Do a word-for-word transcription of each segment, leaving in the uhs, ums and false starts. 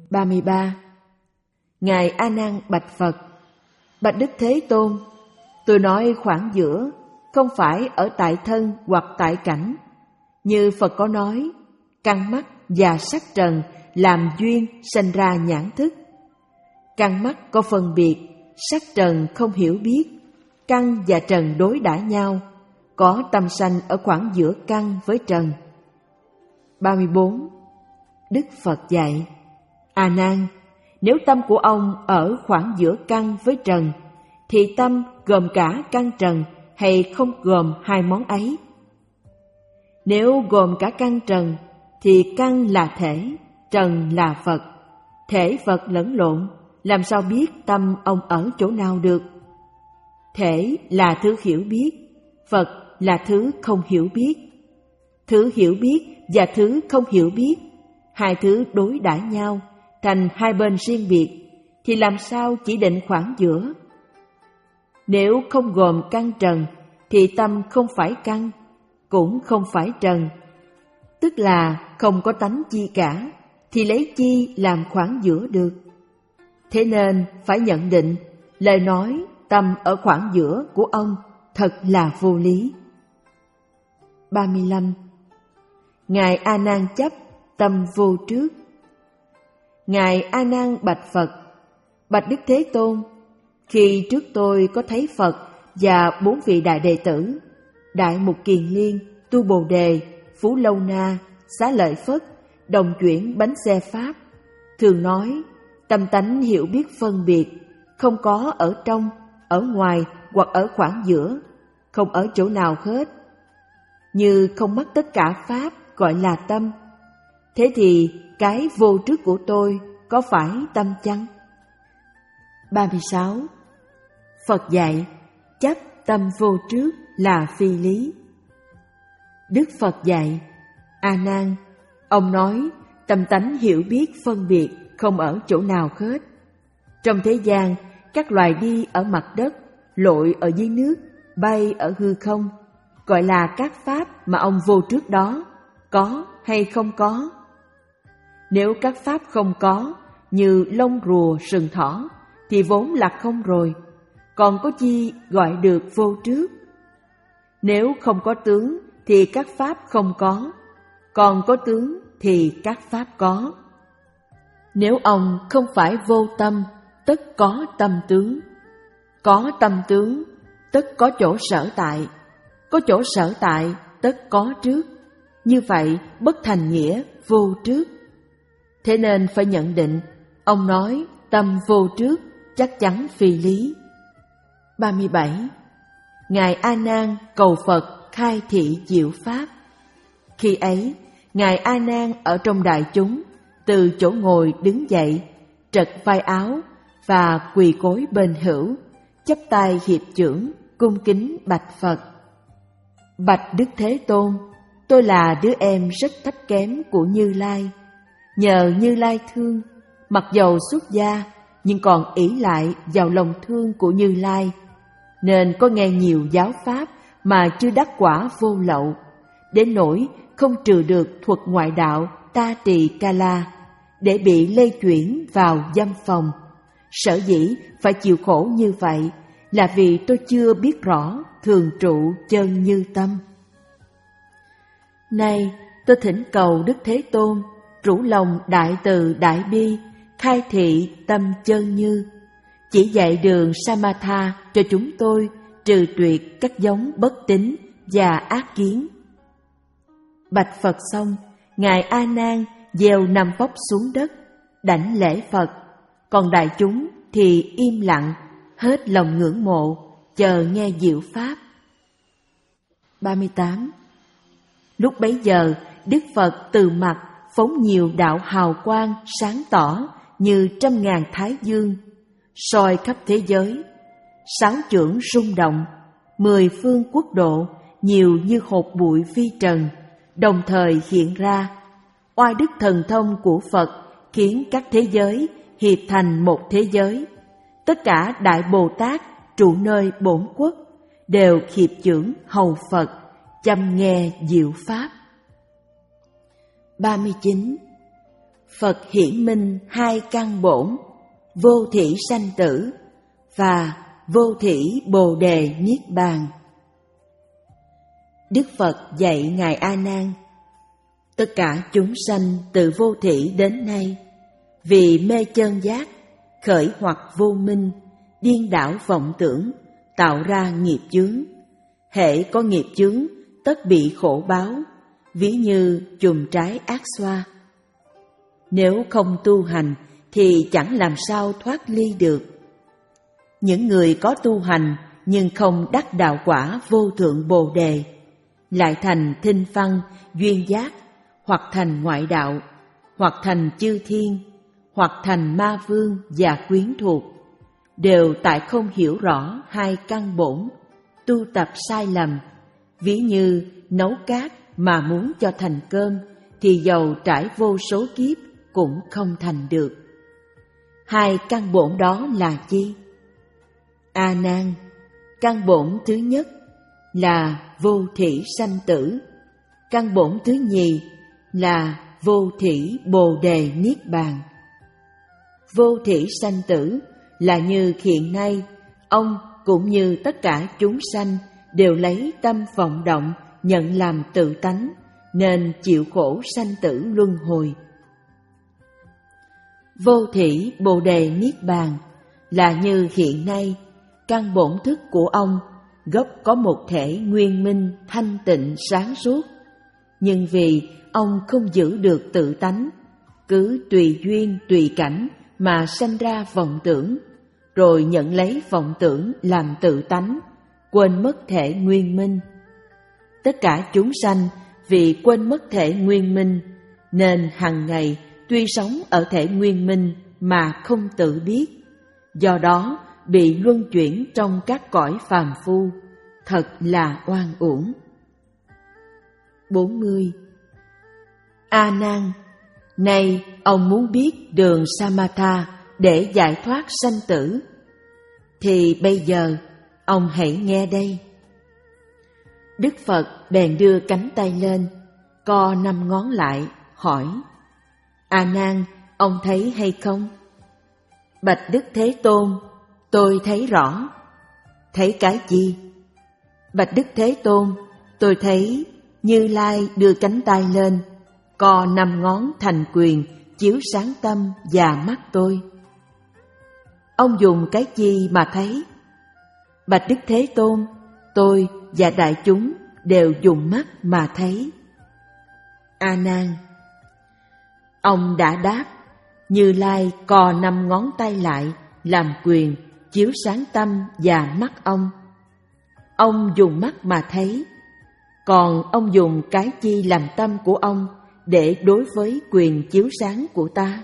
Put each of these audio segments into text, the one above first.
ba mươi ba. Ngài A Nan bạch Phật: Bạch Đức Thế Tôn, tôi nói khoảng giữa, không phải ở tại thân hoặc tại cảnh. Như Phật có nói, căn mắt và sắc trần làm duyên sanh ra nhãn thức. Căn mắt có phân biệt, sắc trần không hiểu biết, căn và trần đối đãi nhau, có tâm sanh ở khoảng giữa căn với trần. ba mươi bốn. Đức Phật dạy: A Nan, nếu tâm của ông ở khoảng giữa căn với trần, thì tâm gồm cả căn trần hay không gồm hai món ấy? Nếu gồm cả căn trần, thì căn là thể, trần là Phật. Thể Phật lẫn lộn, làm sao biết tâm ông ở chỗ nào được? Thể là thứ hiểu biết, Phật là thứ không hiểu biết. Thứ hiểu biết và thứ không hiểu biết, hai thứ đối đãi nhau, thành hai bên riêng biệt, thì làm sao chỉ định khoảng giữa? Nếu không gồm căn trần, thì tâm không phải căn, cũng không phải trần. Tức là không có tánh chi cả, thì lấy chi làm khoảng giữa được? Thế nên phải nhận định, lời nói tâm ở khoảng giữa của ông thật là vô lý. ba mươi lăm. Ngài A Nan chấp tâm vô trước. Ngài A Nan bạch Phật: Bạch Đức Thế Tôn, khi trước tôi có thấy Phật và bốn vị đại đệ tử, Đại Mục Kiền Liên, Tu Bồ Đề, Phú Lâu Na, Xá Lợi Phất, đồng chuyển bánh xe Pháp, thường nói tâm tánh hiểu biết phân biệt, không có ở trong, ở ngoài hoặc ở khoảng giữa, không ở chỗ nào hết. Như không mắc tất cả Pháp gọi là tâm. Thế thì cái vô trước của tôi có phải tâm chăng? ba mươi sáu. Phật dạy chấp tâm vô trước là phi lý. Đức Phật dạy: A Nan, ông nói tâm tánh hiểu biết phân biệt không ở chỗ nào hết. Trong thế gian, các loài đi ở mặt đất, lội ở dưới nước, bay ở hư không, gọi là các pháp mà ông vô trước đó, có hay không có? Nếu các pháp không có, như lông rùa, sừng thỏ, thì vốn là không rồi, còn có chi gọi được vô trước? Nếu không có tướng, thì các pháp không có, còn có tướng thì các pháp có. Nếu ông không phải vô tâm, tất có tâm tướng. Có tâm tướng, tất có chỗ sở tại. Có chỗ sở tại, tất có trước. Như vậy, bất thành nghĩa vô trước. Thế nên phải nhận định, ông nói tâm vô trước chắc chắn phi lý. ba mươi bảy. Ngài A Nan cầu Phật khai thị diệu pháp. Khi ấy, Ngài A Nan ở trong đại chúng, từ chỗ ngồi đứng dậy, trật vai áo và quỳ gối bên hữu, chắp tay hiệp chưởng, cung kính bạch Phật: Bạch Đức Thế Tôn, tôi là đứa em rất thấp kém của Như Lai. Nhờ Như Lai thương, mặc dầu xuất gia, nhưng còn ỷ lại vào lòng thương của Như Lai, nên có nghe nhiều giáo pháp mà chưa đắc quả vô lậu, đến nỗi không trừ được thuật ngoại đạo Ta Tỳ Ca La, để bị lây chuyển vào dâm phòng. Sở dĩ phải chịu khổ như vậy là vì tôi chưa biết rõ thường trụ chân như tâm. Nay tôi thỉnh cầu Đức Thế Tôn rủ lòng đại từ đại bi, khai thị tâm chân như, chỉ dạy đường Samatha cho chúng tôi trừ tuyệt các giống bất tín và ác kiến. Bạch Phật xong, Ngài A Nan gieo nằm vóc xuống đất, đảnh lễ Phật, còn đại chúng thì im lặng, hết lòng ngưỡng mộ, chờ nghe diệu pháp. ba mươi tám. Lúc bấy giờ, Đức Phật từ mặt phóng nhiều đạo hào quang sáng tỏ như trăm ngàn thái dương, soi khắp thế giới. Sáu chưởng rung động, mười phương quốc độ nhiều như hột bụi vi trần, đồng thời hiện ra. Oai đức thần thông của Phật khiến các thế giới hiệp thành một thế giới. Tất cả Đại Bồ Tát trụ nơi bổn quốc đều hiệp chưởng hầu Phật, chăm nghe diệu pháp. ba mươi chín. Phật hiển minh hai căn bổn, vô thỉ sanh tử và vô thỉ bồ đề niết bàn. Đức Phật dạy Ngài A Nan: tất cả chúng sanh từ vô thỉ đến nay, vì mê chân giác, khởi hoặc vô minh, điên đảo vọng tưởng, tạo ra nghiệp chướng. Hễ có nghiệp chướng, tất bị khổ báo, ví như chùm trái ác xoa. Nếu không tu hành thì chẳng làm sao thoát ly được. Những người có tu hành nhưng không đắc đạo quả vô thượng bồ đề, lại thành thinh phăng, duyên giác, hoặc thành ngoại đạo, hoặc thành chư thiên, hoặc thành ma vương và quyến thuộc, đều tại không hiểu rõ hai căn bổn, tu tập sai lầm, ví như nấu cát mà muốn cho thành cơm thì dầu trải vô số kiếp cũng không thành được. Hai căn bổn đó là chi? A Nan, căn bổn thứ nhất là vô thỉ sanh tử, căn bổn thứ nhì là vô thỉ bồ đề niết bàn. Vô thỉ sanh tử là như hiện nay ông cũng như tất cả chúng sanh đều lấy tâm vọng động nhận làm tự tánh, nên chịu khổ sanh tử luân hồi. Vô thỉ bồ đề niết bàn là như hiện nay căn bổn thức của ông gốc có một thể nguyên minh thanh tịnh sáng suốt, nhưng vì ông không giữ được tự tánh, cứ tùy duyên tùy cảnh mà sanh ra vọng tưởng, rồi nhận lấy vọng tưởng làm tự tánh, quên mất thể nguyên minh. Tất cả chúng sanh vì quên mất thể nguyên minh, nên hằng ngày tuy sống ở thể nguyên minh mà không tự biết, do đó bị luân chuyển trong các cõi phàm phu, thật là oan uổng. bốn mươi. A Nan, nay ông muốn biết đường Samatha để giải thoát sanh tử, thì bây giờ ông hãy nghe đây. Đức Phật bèn đưa cánh tay lên, co năm ngón lại, hỏi: A Nan, ông thấy hay không? Bạch Đức Thế Tôn, tôi thấy rõ. Thấy cái gì? Bạch Đức Thế Tôn, tôi thấy Như Lai đưa cánh tay lên, co năm ngón thành quyền, chiếu sáng tâm và mắt tôi. Ông dùng cái gì mà thấy? Bạch Đức Thế Tôn, tôi và đại chúng đều dùng mắt mà thấy. A Nan, ông đã đáp: Như Lai co năm ngón tay lại làm quyền, chiếu sáng tâm và mắt ông. Ông dùng mắt mà thấy, còn ông dùng cái chi làm tâm của ông để đối với quyền chiếu sáng của ta?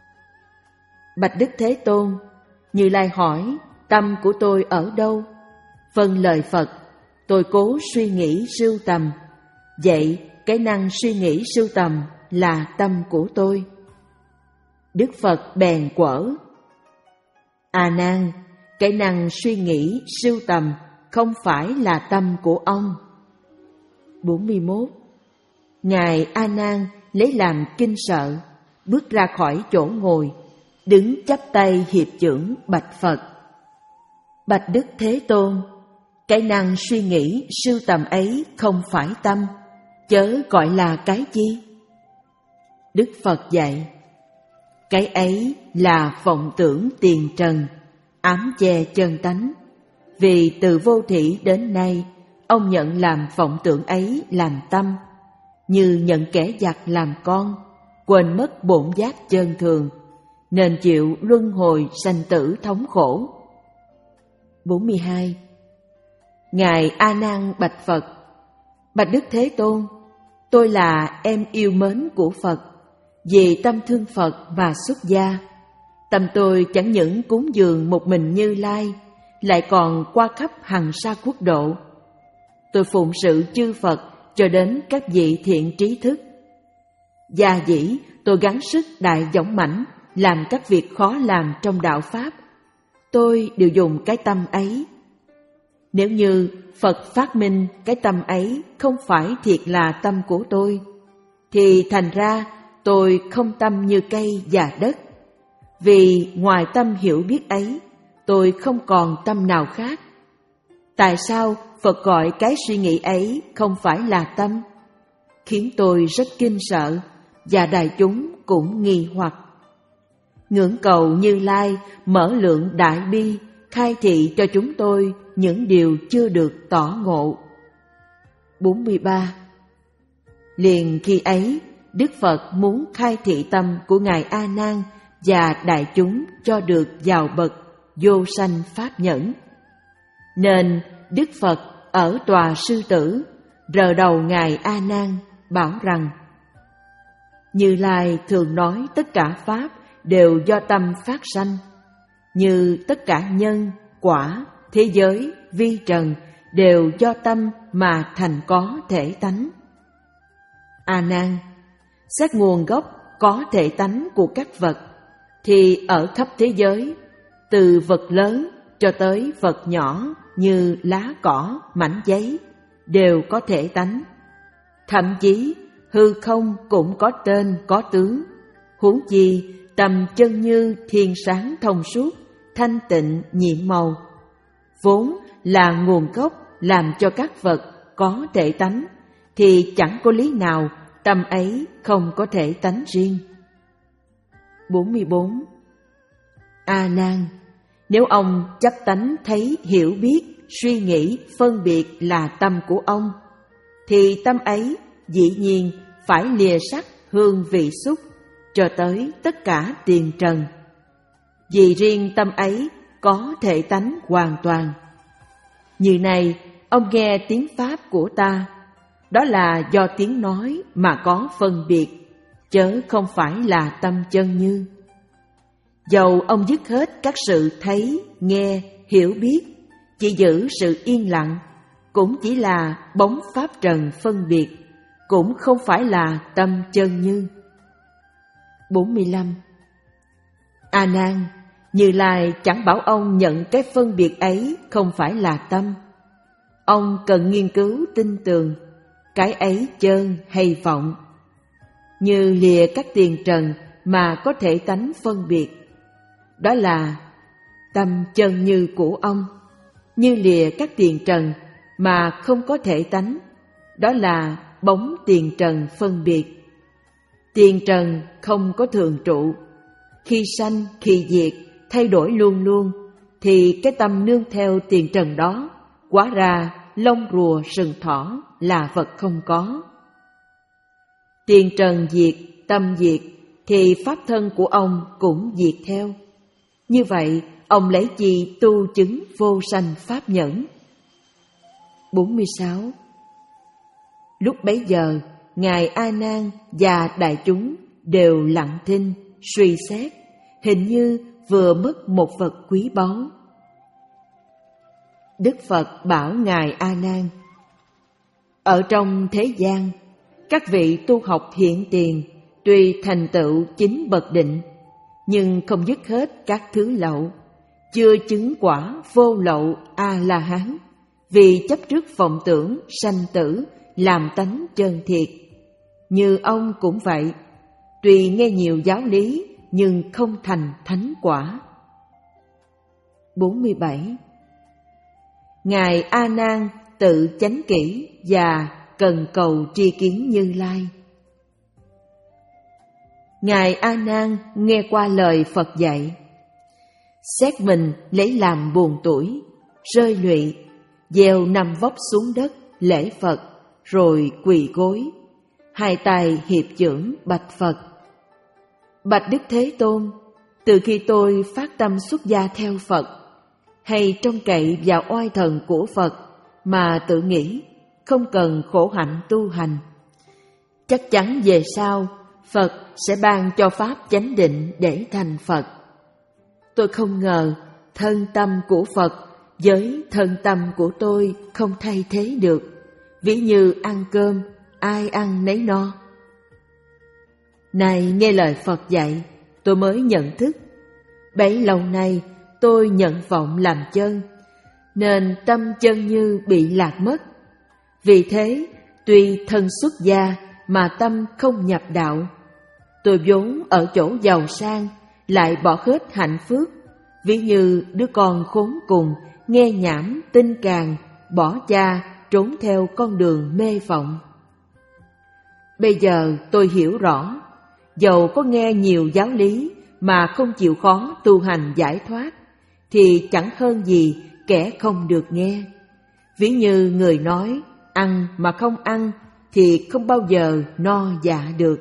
Bạch Đức Thế Tôn, Như Lai hỏi tâm của tôi ở đâu? Vâng lời Phật, tôi cố suy nghĩ sưu tầm. Vậy cái năng suy nghĩ sưu tầm là tâm của tôi. Đức Phật bèn quở: A Nan, cái năng suy nghĩ sưu tầm không phải là tâm của ông. bốn mươi mốt. Ngài A Nan lấy làm kinh sợ, bước ra khỏi chỗ ngồi, đứng chắp tay hiệp chưởng bạch Phật: Bạch Đức Thế Tôn, cái năng suy nghĩ sưu tầm ấy không phải tâm, chớ gọi là cái chi? Đức Phật dạy: cái ấy là vọng tưởng tiền trần, ám che chân tánh. Vì từ vô thỉ đến nay, ông nhận làm vọng tưởng ấy làm tâm, như nhận kẻ giặc làm con, quên mất bổn giác chân thường, nên chịu luân hồi sanh tử thống khổ. bốn mươi hai. Ngài A Nan bạch Phật: Bạch Đức Thế Tôn, tôi là em yêu mến của Phật, vì tâm thương Phật mà xuất gia. Tâm tôi chẳng những cúng dường một mình Như Lai, lại còn qua khắp hằng sa quốc độ. Tôi phụng sự chư Phật cho đến các vị thiện trí thức. Gia dĩ tôi gắng sức đại dũng mãnh làm các việc khó làm trong đạo Pháp. Tôi đều dùng cái tâm ấy. Nếu như Phật phát minh cái tâm ấy không phải thiệt là tâm của tôi, thì thành ra tôi không tâm như cây và đất. Vì ngoài tâm hiểu biết ấy, tôi không còn tâm nào khác. Tại sao Phật gọi cái suy nghĩ ấy không phải là tâm? Khiến tôi rất kinh sợ, và đại chúng cũng nghi hoặc. Ngưỡng cầu Như Lai mở lượng đại bi, khai thị cho chúng tôi những điều chưa được tỏ ngộ. bốn mươi ba. Liền khi ấy, Đức Phật muốn khai thị tâm của Ngài A Nan và đại chúng cho được vào bậc vô sanh pháp nhẫn. Nên Đức Phật ở tòa sư tử rờ đầu Ngài A Nan bảo rằng: Như Lai thường nói tất cả pháp đều do tâm phát sanh, như tất cả nhân, quả, thế giới, vi trần đều do tâm mà thành có thể tánh. A Nan, xét nguồn gốc có thể tánh của các vật, thì ở khắp thế giới, từ vật lớn cho tới vật nhỏ như lá cỏ, mảnh giấy, đều có thể tánh. Thậm chí hư không cũng có tên, có tướng. Huống chi tâm chân như thiên sáng thông suốt, thanh tịnh nhiệm màu, vốn là nguồn gốc làm cho các vật có thể tánh, thì chẳng có lý nào tâm ấy không có thể tánh riêng. bốn mươi bốn. A Nan, nếu ông chấp tánh thấy, hiểu biết, suy nghĩ, phân biệt là tâm của ông, thì tâm ấy dĩ nhiên phải lìa sắc, hương, vị, xúc cho tới tất cả tiền trần. Vì riêng tâm ấy có thể tánh hoàn toàn. Như này, ông nghe tiếng Pháp của ta, đó là do tiếng nói mà có phân biệt, chớ không phải là tâm chân như. Dầu ông dứt hết các sự thấy, nghe, hiểu biết, chỉ giữ sự yên lặng, cũng chỉ là bóng pháp trần phân biệt, cũng không phải là tâm chân như. bốn mươi lăm. A Nan, Như Lai chẳng bảo ông nhận cái phân biệt ấy không phải là tâm. Ông cần nghiên cứu tin tường, cái ấy chơn hay vọng. Như lìa các tiền trần mà có thể tánh phân biệt, đó là tâm chân như của ông. Như lìa các tiền trần mà không có thể tánh, đó là bóng tiền trần phân biệt. Tiền trần không có thường trụ, khi sanh khi diệt, thay đổi luôn luôn, thì cái tâm nương theo tiền trần đó, hóa ra lông rùa sừng thỏ là vật không có. Tiền trần diệt, tâm diệt, thì pháp thân của ông cũng diệt theo. Như vậy, ông lấy chi tu chứng vô sanh pháp nhẫn? bốn mươi sáu. Lúc bấy giờ, Ngài A Nan và đại chúng đều lặng thinh, suy xét, hình như vừa mất một vật quý báu. Đức Phật bảo Ngài A Nan: ở trong thế gian, các vị tu học hiện tiền tuy thành tựu chính bậc định, nhưng không dứt hết các thứ lậu, chưa chứng quả vô lậu A-la-hán, vì chấp trước vọng tưởng sanh tử làm tánh chân thiệt. Như ông cũng vậy, tuy nghe nhiều giáo lý nhưng không thành thánh quả. bốn mươi bảy. Ngài A Nan tự chánh kỷ và cần cầu tri kiến Như Lai. Ngài A Nan nghe qua lời Phật dạy, xét mình lấy làm buồn tủi, rơi lụy, gieo nằm vóc xuống đất lễ Phật, rồi quỳ gối, hai tay hiệp chưởng bạch Phật: bạch Đức Thế Tôn, từ khi tôi phát tâm xuất gia theo Phật, hay trông cậy vào oai thần của Phật mà tự nghĩ không cần khổ hạnh tu hành, chắc chắn về sau Phật sẽ ban cho pháp chánh định để thành Phật. Tôi không ngờ thân tâm của Phật với thân tâm của tôi không thay thế được, ví như ăn cơm, ai ăn nấy no. Này nghe lời Phật dạy, tôi mới nhận thức, bấy lâu nay tôi nhận vọng làm chân, nên tâm chân như bị lạc mất. Vì thế, tuy thân xuất gia mà tâm không nhập đạo, Tôi vốn ở chỗ giàu sang, lại bỏ hết hạnh phúc, ví như đứa con khốn cùng, nghe nhảm, tin càng, bỏ cha, trốn theo con đường mê vọng. Bây giờ tôi hiểu rõ, dầu có nghe nhiều giáo lý mà không chịu khó tu hành giải thoát, thì chẳng hơn gì kẻ không được nghe. Ví như người nói, ăn mà không ăn thì không bao giờ no dạ được.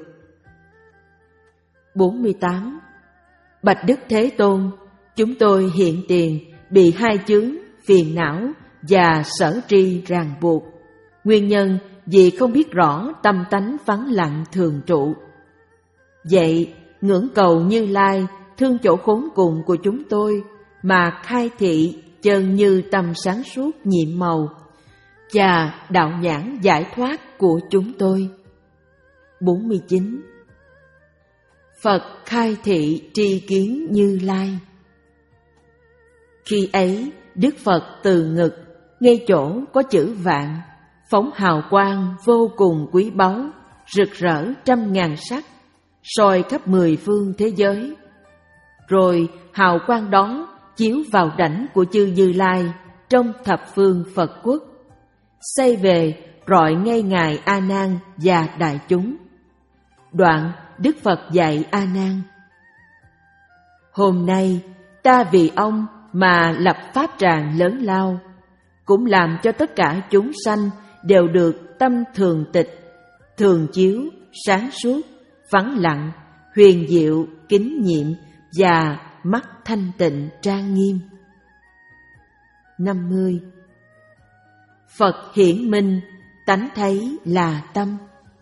bốn mươi tám. Bạch Đức Thế Tôn, chúng tôi hiện tiền bị hai chướng, phiền não và sở tri ràng buộc. Nguyên nhân vì không biết rõ tâm tánh vắng lặng thường trụ. Vậy, ngưỡng cầu Như Lai thương chỗ khốn cùng của chúng tôi mà khai thị chân như tâm sáng suốt nhiệm màu và đạo nhãn giải thoát của chúng tôi. bốn mươi chín. Phật khai thị tri kiến Như Lai. Khi ấy, Đức Phật từ ngực, ngay chỗ có chữ vạn, phóng hào quang vô cùng quý báu, rực rỡ trăm ngàn sắc, soi khắp mười phương thế giới. Rồi hào quang đó chiếu vào đảnh của chư Như Lai trong thập phương Phật quốc, xây về rọi ngay ngài A Nan và đại chúng. Đoạn Đức Phật dạy A Nan: hôm nay ta vì ông mà lập pháp tràng lớn lao, cũng làm cho tất cả chúng sanh đều được tâm thường tịch, thường chiếu, sáng suốt, vắng lặng, huyền diệu, kính nhiệm và mắt thanh tịnh trang nghiêm. năm mươi. Phật hiển minh, tánh thấy là tâm.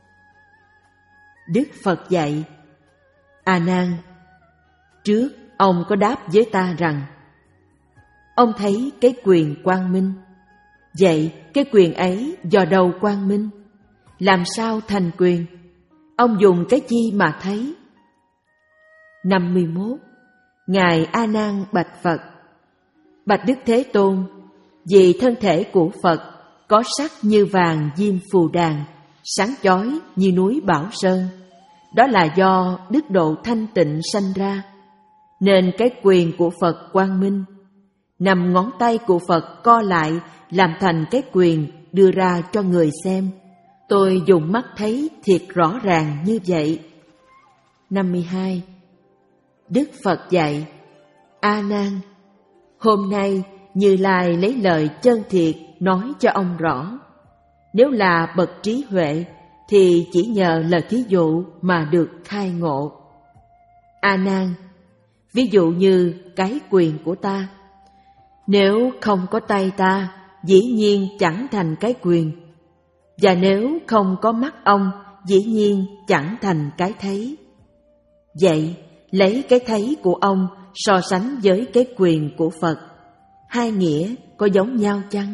Đức Phật dạy: A Nan, trước ông có đáp với ta rằng ông thấy cái quyền quang minh. Vậy cái quyền ấy do đâu quang minh? Làm sao thành quyền? Ông dùng cái chi mà thấy? năm mươi mốt. Ngài A Nan bạch Phật: Bạch Đức Thế Tôn, vì thân thể của Phật có sắc như vàng diêm phù đàn, sáng chói như núi Bảo Sơn, đó là do đức độ thanh tịnh sanh ra, nên cái quyền của Phật quang minh. Nằm ngón tay của Phật co lại làm thành cái quyền đưa ra cho người xem. Tôi dùng mắt thấy thiệt rõ ràng như vậy. năm mươi hai. Đức Phật dạy: A Nan, hôm nay Như Lai lấy lời chân thiệt nói cho ông rõ. Nếu là bậc trí huệ thì chỉ nhờ lời thí dụ mà được khai ngộ. A Nan, ví dụ như cái quyền của ta. Nếu không có tay ta, dĩ nhiên chẳng thành cái quyền. Và nếu không có mắt ông, dĩ nhiên chẳng thành cái thấy. Vậy, lấy cái thấy của ông so sánh với cái quyền của Phật, hai nghĩa có giống nhau chăng?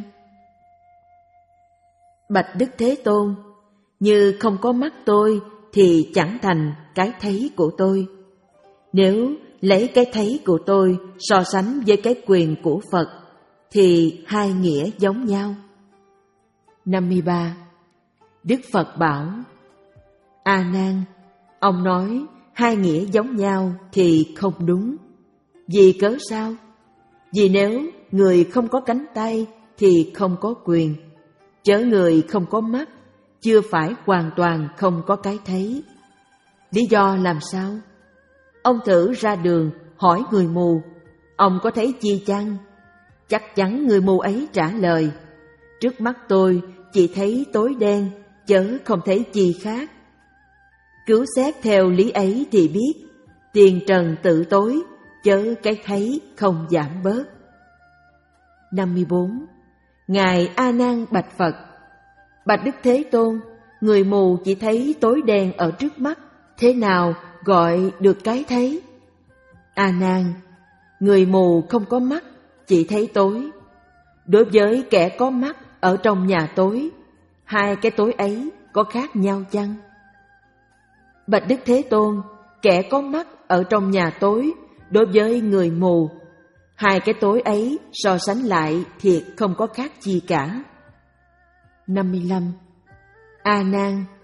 Bạch Đức Thế Tôn, như không có mắt tôi thì chẳng thành cái thấy của tôi. Nếu lấy cái thấy của tôi so sánh với cái quyền của Phật thì hai nghĩa giống nhau. năm mươi ba. Đức Phật bảo: A Nan, ông nói hai nghĩa giống nhau thì không đúng. Vì cớ sao? Vì nếu người không có cánh tay thì không có quyền, chớ người không có mắt chưa phải hoàn toàn không có cái thấy. Lý do làm sao? Ông thử ra đường hỏi người mù: ông có thấy chi chăng? Chắc chắn người mù ấy trả lời: trước mắt tôi chỉ thấy tối đen, chớ không thấy chi khác. Cứu xét theo lý ấy thì biết, tiền trần tự tối, chớ cái thấy không giảm bớt. năm mươi bốn. Ngài A Nan bạch Phật: Bạch Đức Thế Tôn, người mù chỉ thấy tối đen ở trước mắt, thế nào gọi được cái thấy? A Nan, người mù không có mắt, chỉ thấy tối. Đối với kẻ có mắt ở trong nhà tối, hai cái tối ấy có khác nhau chăng? Bạch Đức Thế Tôn, kẻ có mắt ở trong nhà tối, đối với người mù, hai cái tối ấy so sánh lại thiệt không có khác chi cả. năm mươi lăm. A Nan,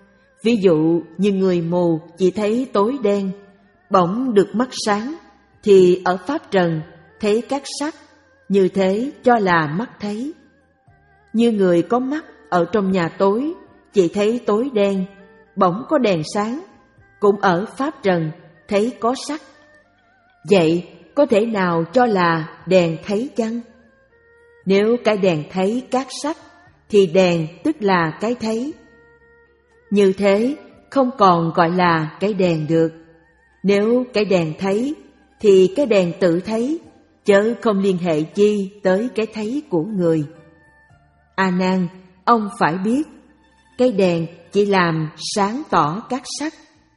Ví dụ như người mù chỉ thấy tối đen, bỗng được mắt sáng, thì ở pháp trần thấy các sắc, như thế cho là mắt thấy. Như người có mắt ở trong nhà tối, chỉ thấy tối đen, bỗng có đèn sáng, cũng ở pháp trần thấy có sắc. Vậy có thể nào cho là đèn thấy chăng? Nếu cái đèn thấy các sắc, thì đèn tức là cái thấy. Như thế không còn gọi là cái đèn được. Nếu cái đèn thấy, thì cái đèn tự thấy, chớ không liên hệ chi tới cái thấy của người. A Nan, ông phải biết, cái đèn chỉ làm sáng tỏ các sắc.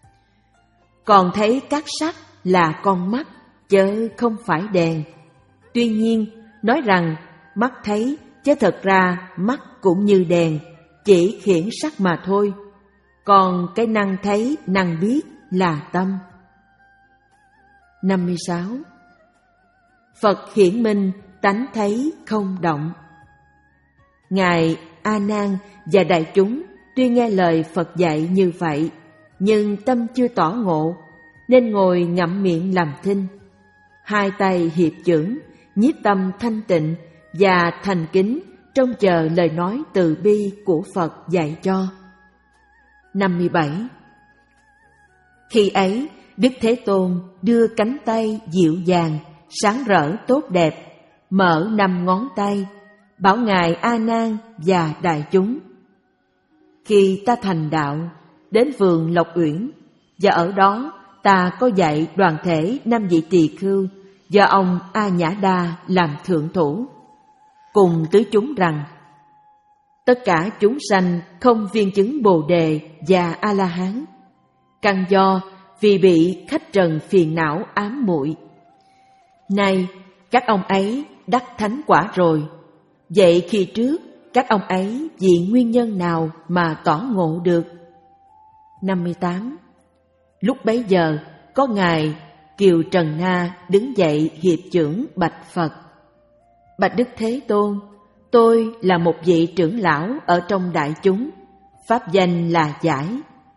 Còn thấy các sắc là con mắt, chớ không phải đèn. Tuy nhiên, nói rằng mắt thấy, chứ thật ra mắt cũng như đèn, chỉ khiển sắc mà thôi. Còn cái năng thấy, năng biết là tâm. năm mươi sáu. Phật hiển minh tánh thấy không động. Ngài A Nan và đại chúng tuy nghe lời Phật dạy như vậy, nhưng tâm chưa tỏ ngộ, nên ngồi ngậm miệng làm thinh. Hai tay hiệp chưởng, nhiếp tâm thanh tịnh và thành kính trông chờ lời nói từ bi của Phật dạy cho. năm mươi bảy. Khi ấy, Đức Thế Tôn đưa cánh tay dịu dàng, sáng rỡ tốt đẹp, mở năm ngón tay, bảo Ngài A Nan và đại chúng: khi ta thành đạo, đến vườn Lộc Uyển, và ở đó ta có dạy đoàn thể năm vị tỳ khưu do ông A Nhã Đa làm thượng thủ, cùng tứ chúng rằng: tất cả chúng sanh không viên chứng Bồ Đề và A La Hán, căn do vì bị khách trần phiền não ám muội. Nay các ông ấy đắc thánh quả rồi, vậy khi trước các ông ấy vì nguyên nhân nào mà tỏ ngộ được? năm mươi tám. Lúc bấy giờ có Ngài Kiều Trần Na đứng dậy hiệp chưởng bạch Phật: bạch Đức Thế Tôn, tôi là một vị trưởng lão ở trong đại chúng, pháp danh là Giải.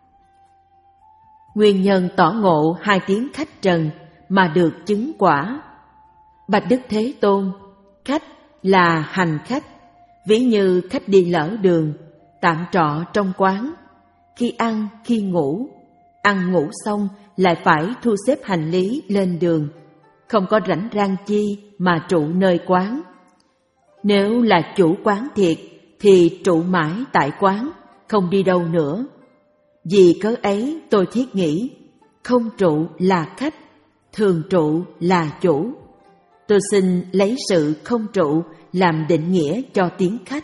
Nguyên nhân tỏ ngộ hai tiếng khách trần mà được chứng quả. Bạch Đức Thế Tôn, khách là hành khách, ví như khách đi lỡ đường, tạm trọ trong quán, khi ăn khi ngủ, ăn ngủ xong lại phải thu xếp hành lý lên đường, không có rảnh rang chi mà trụ nơi quán. Nếu là chủ quán thiệt thì trụ mãi tại quán, không đi đâu nữa. Vì cớ ấy tôi thiết nghĩ, không trụ là khách, thường trụ là chủ. Tôi xin lấy sự không trụ làm định nghĩa cho tiếng khách.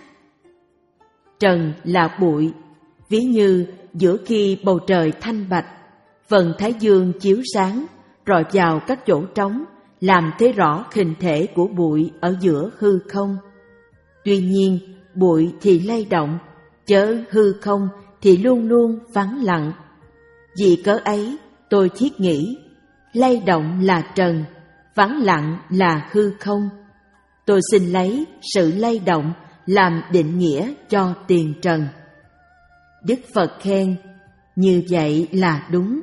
Trần là bụi, ví như giữa khi bầu trời thanh bạch, vầng thái dương chiếu sáng, rọi vào các chỗ trống, làm thấy rõ hình thể của bụi ở giữa hư không. Tuy nhiên, bụi thì lay động, chớ hư không thì luôn luôn vắng lặng. Vì cớ ấy, tôi thiết nghĩ, lay động là trần, vắng lặng là hư không. Tôi xin lấy sự lay động làm định nghĩa cho tiền trần. Đức Phật khen, như vậy là đúng.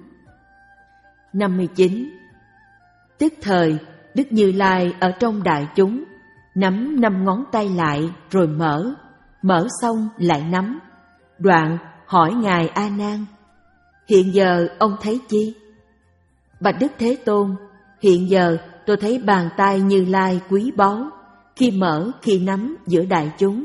năm mươi chín. Tức thời, Đức Như Lai ở trong đại chúng, nắm năm ngón tay lại rồi mở, mở xong lại nắm. Đoạn hỏi Ngài A Nan: hiện giờ ông thấy chi? Bạch Đức Thế Tôn, hiện giờ tôi thấy bàn tay Như Lai quý báu, khi mở khi nắm giữa đại chúng.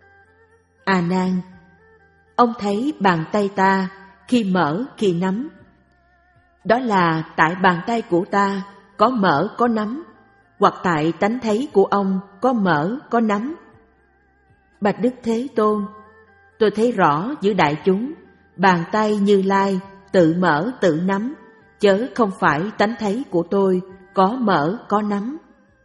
A Nan, ông thấy bàn tay ta khi mở khi nắm, đó là tại bàn tay của ta có mở có nắm, hoặc tại tánh thấy của ông có mở có nắm? Bạch Đức Thế Tôn, tôi thấy rõ giữa đại chúng, bàn tay Như Lai tự mở tự nắm, chớ không phải tánh thấy của tôi có mở có nắm.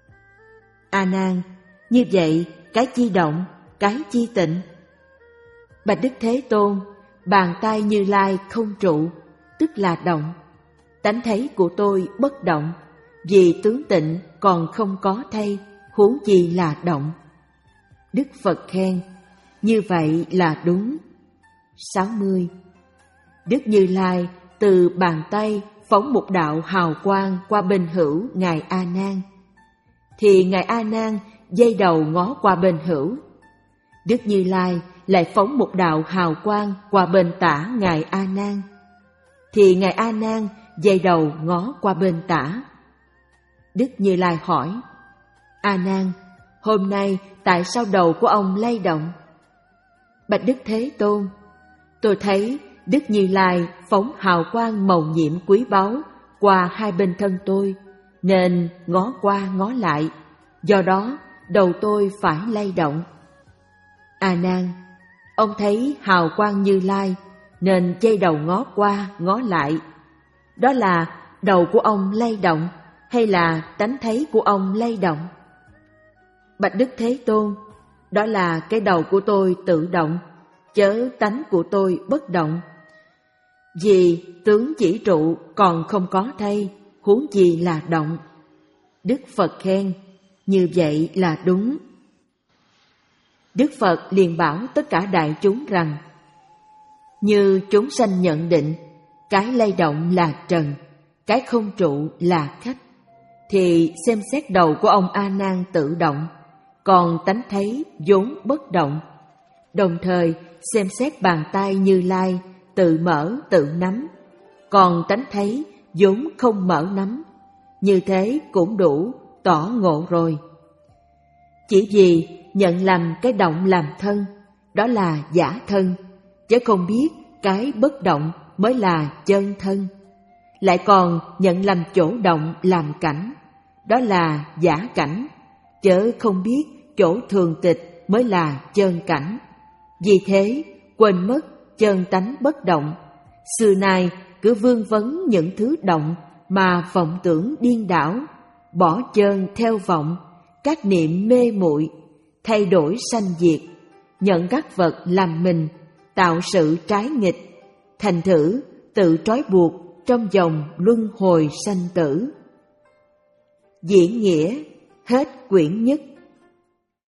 A Nan, như vậy cái chi động, cái chi tịnh? Bạch Đức Thế Tôn, bàn tay Như Lai không trụ, tức là động. Tánh thấy của tôi bất động, vì tướng tịnh còn không có thay, huống chi là động. Đức Phật khen, như vậy là đúng. sáu mươi. Đức Như Lai từ bàn tay phóng một đạo hào quang qua bên hữu Ngài A Nan, thì Ngài A Nan giây đầu ngó qua bên hữu. Đức Như Lai lại phóng một đạo hào quang qua bên tả Ngài A Nan, thì Ngài A Nan giây đầu ngó qua bên tả. Đức Như Lai hỏi: A Nan, hôm nay tại sao đầu của ông lay động? Bạch Đức Thế Tôn, tôi thấy Đức Như Lai phóng hào quang màu nhiệm quý báu qua hai bên thân tôi, nên ngó qua ngó lại, do đó đầu tôi phải lay động. A Nan, ông thấy hào quang Như Lai nên giây đầu ngó qua ngó lại, đó là đầu của ông lay động hay là tánh thấy của ông lay động? Bạch Đức Thế Tôn, đó là cái đầu của tôi tự động, chớ tánh của tôi bất động. Vì tướng chỉ trụ còn không có thay, huống gì là động. Đức Phật khen, như vậy là đúng. Đức Phật liền bảo tất cả đại chúng rằng: như chúng sanh nhận định, cái lay động là trần, cái không trụ là khách, thì xem xét đầu của ông A Nan tự động, còn tánh thấy vốn bất động. Đồng thời xem xét bàn tay Như Lai tự mở tự nắm, còn tánh thấy vốn không mở nắm. Như thế cũng đủ tỏ ngộ rồi. Chỉ vì nhận lầm cái động làm thân, đó là giả thân, chứ không biết cái bất động mới là chân thân. Lại còn nhận lầm chỗ động làm cảnh, đó là giả cảnh, chớ không biết chỗ thường tịch mới là chân cảnh. Vì thế quên mất chân tánh bất động, xưa nay cứ vương vấn những thứ động mà vọng tưởng điên đảo, bỏ chân theo vọng, các niệm mê muội, thay đổi sanh diệt, nhận các vật làm mình, tạo sự trái nghịch, thành thử tự trói buộc trong vòng luân hồi sanh tử. Diễn nghĩa hết quyển nhất.